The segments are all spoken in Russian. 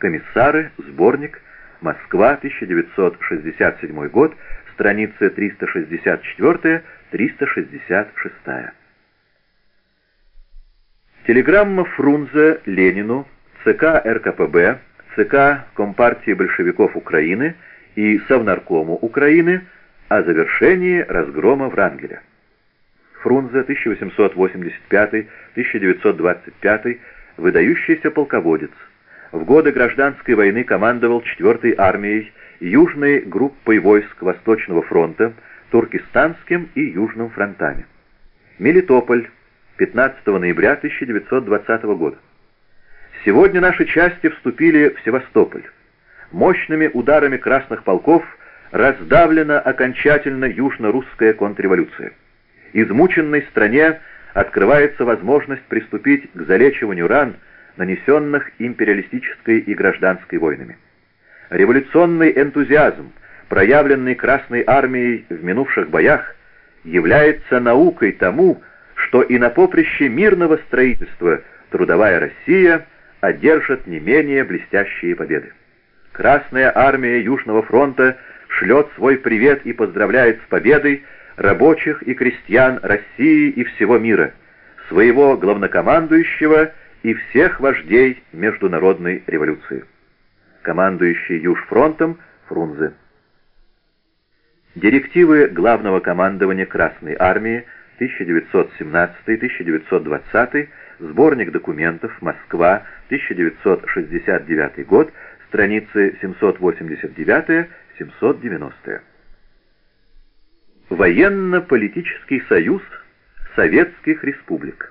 Комиссары, сборник, Москва, 1967 год, страницы 364-366. Телеграмма Фрунзе Ленину, ЦК РКПБ, ЦК Компартии большевиков Украины и Совнаркому Украины о завершении разгрома Врангеля. Фрунзе, 1885-1925, выдающийся полководец. В годы гражданской войны командовал 4-й армией, Южной группой войск Восточного фронта, Туркестанским и Южным фронтами. Мелитополь, 15 ноября 1920 года. Сегодня наши части вступили в Севастополь. Мощными ударами красных полков раздавлена окончательно южно-русская контрреволюция. Измученной стране открывается возможность приступить к залечиванию ран, нанесенных империалистической и гражданской войнами. Революционный энтузиазм, проявленный Красной армией в минувших боях, является наукой тому, что и на поприще мирного строительства трудовая Россия одержит не менее блестящие победы. Красная армия Южного фронта шлет свой привет и поздравляет с победой рабочих и крестьян России и всего мира, своего главнокомандующего и всех вождей международной революции. Командующий Южфронтом Фрунзе. Директивы Главного командования Красной армии 1917-1920, сборник документов, Москва, 1969 год, страницы 789-790. Военно-политический союз Советских Республик.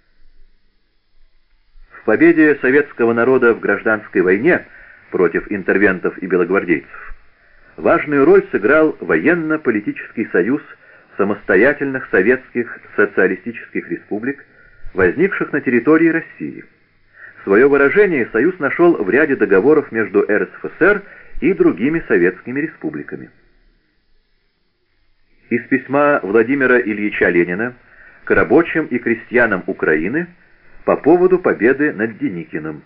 В победе советского народа в гражданской войне против интервентов и белогвардейцев важную роль сыграл военно-политический союз самостоятельных советских социалистических республик, возникших на территории России. Свое выражение союз нашел в ряде договоров между РСФСР и другими советскими республиками. Из письма Владимира Ильича Ленина к рабочим и крестьянам Украины по поводу победы над Деникиным.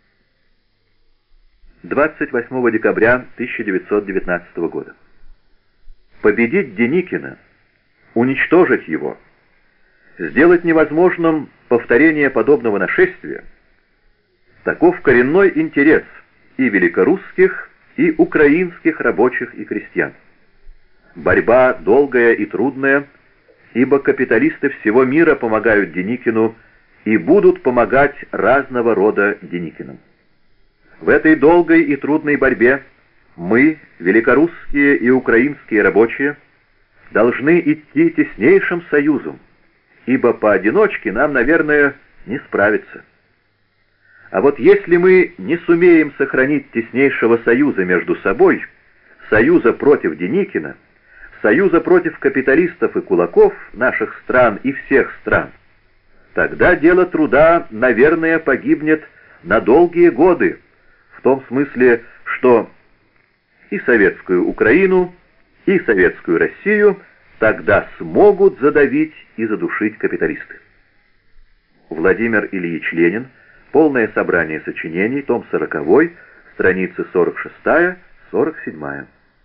28 декабря 1919 года. Победить Деникина, уничтожить его, сделать невозможным повторение подобного нашествия — таков коренной интерес и великорусских, и украинских рабочих и крестьян. Борьба долгая и трудная, ибо капиталисты всего мира помогают Деникину и будут помогать разного рода Деникинам. В этой долгой и трудной борьбе мы, великорусские и украинские рабочие, должны идти теснейшим союзом, ибо поодиночке нам, наверное, не справиться. А вот если мы не сумеем сохранить теснейшего союза между собой, союза против Деникина, союза против капиталистов и кулаков наших стран и всех стран, тогда дело труда, наверное, погибнет на долгие годы, в том смысле, что и советскую Украину, и советскую Россию тогда смогут задавить и задушить капиталисты. Владимир Ильич Ленин. Полное собрание сочинений, том 40, страницы 46-47.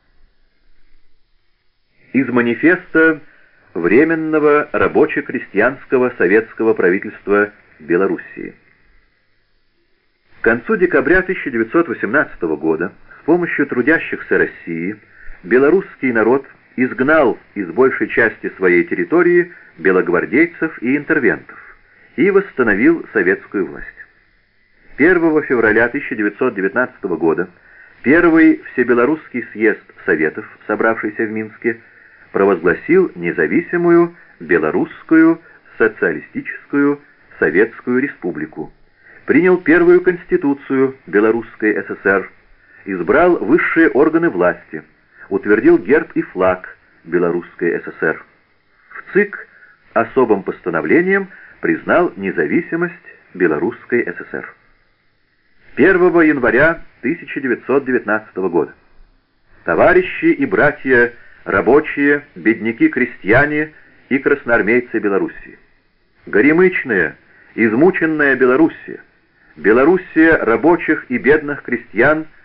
Из манифеста Временного рабоче-крестьянского советского правительства Белоруссии. К концу декабря 1918 года с помощью трудящихся России белорусский народ изгнал из большей части своей территории белогвардейцев и интервентов и восстановил советскую власть. 1 февраля 1919 года Первый Всебелорусский съезд Советов, собравшийся в Минске, провозгласил независимую Белорусскую социалистическую Советскую Республику, принял первую конституцию Белорусской ССР, избрал высшие органы власти, утвердил герб и флаг Белорусской ССР. В ЦИК особым постановлением признал независимость Белорусской ССР. 1 января 1919 года. Товарищи и братья, рабочие, бедняки-крестьяне и красноармейцы Белоруссии. Горемычная, измученная Белоруссия, Белоруссия рабочих и бедных крестьян